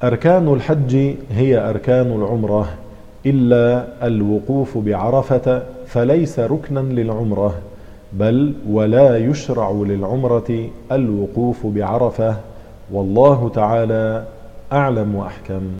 أركان الحج هي أركان العمرة إلا الوقوف بعرفة، فليس ركنا للعمرة، بل ولا يشرع للعمرة الوقوف بعرفة. والله تعالى أعلم وأحكم.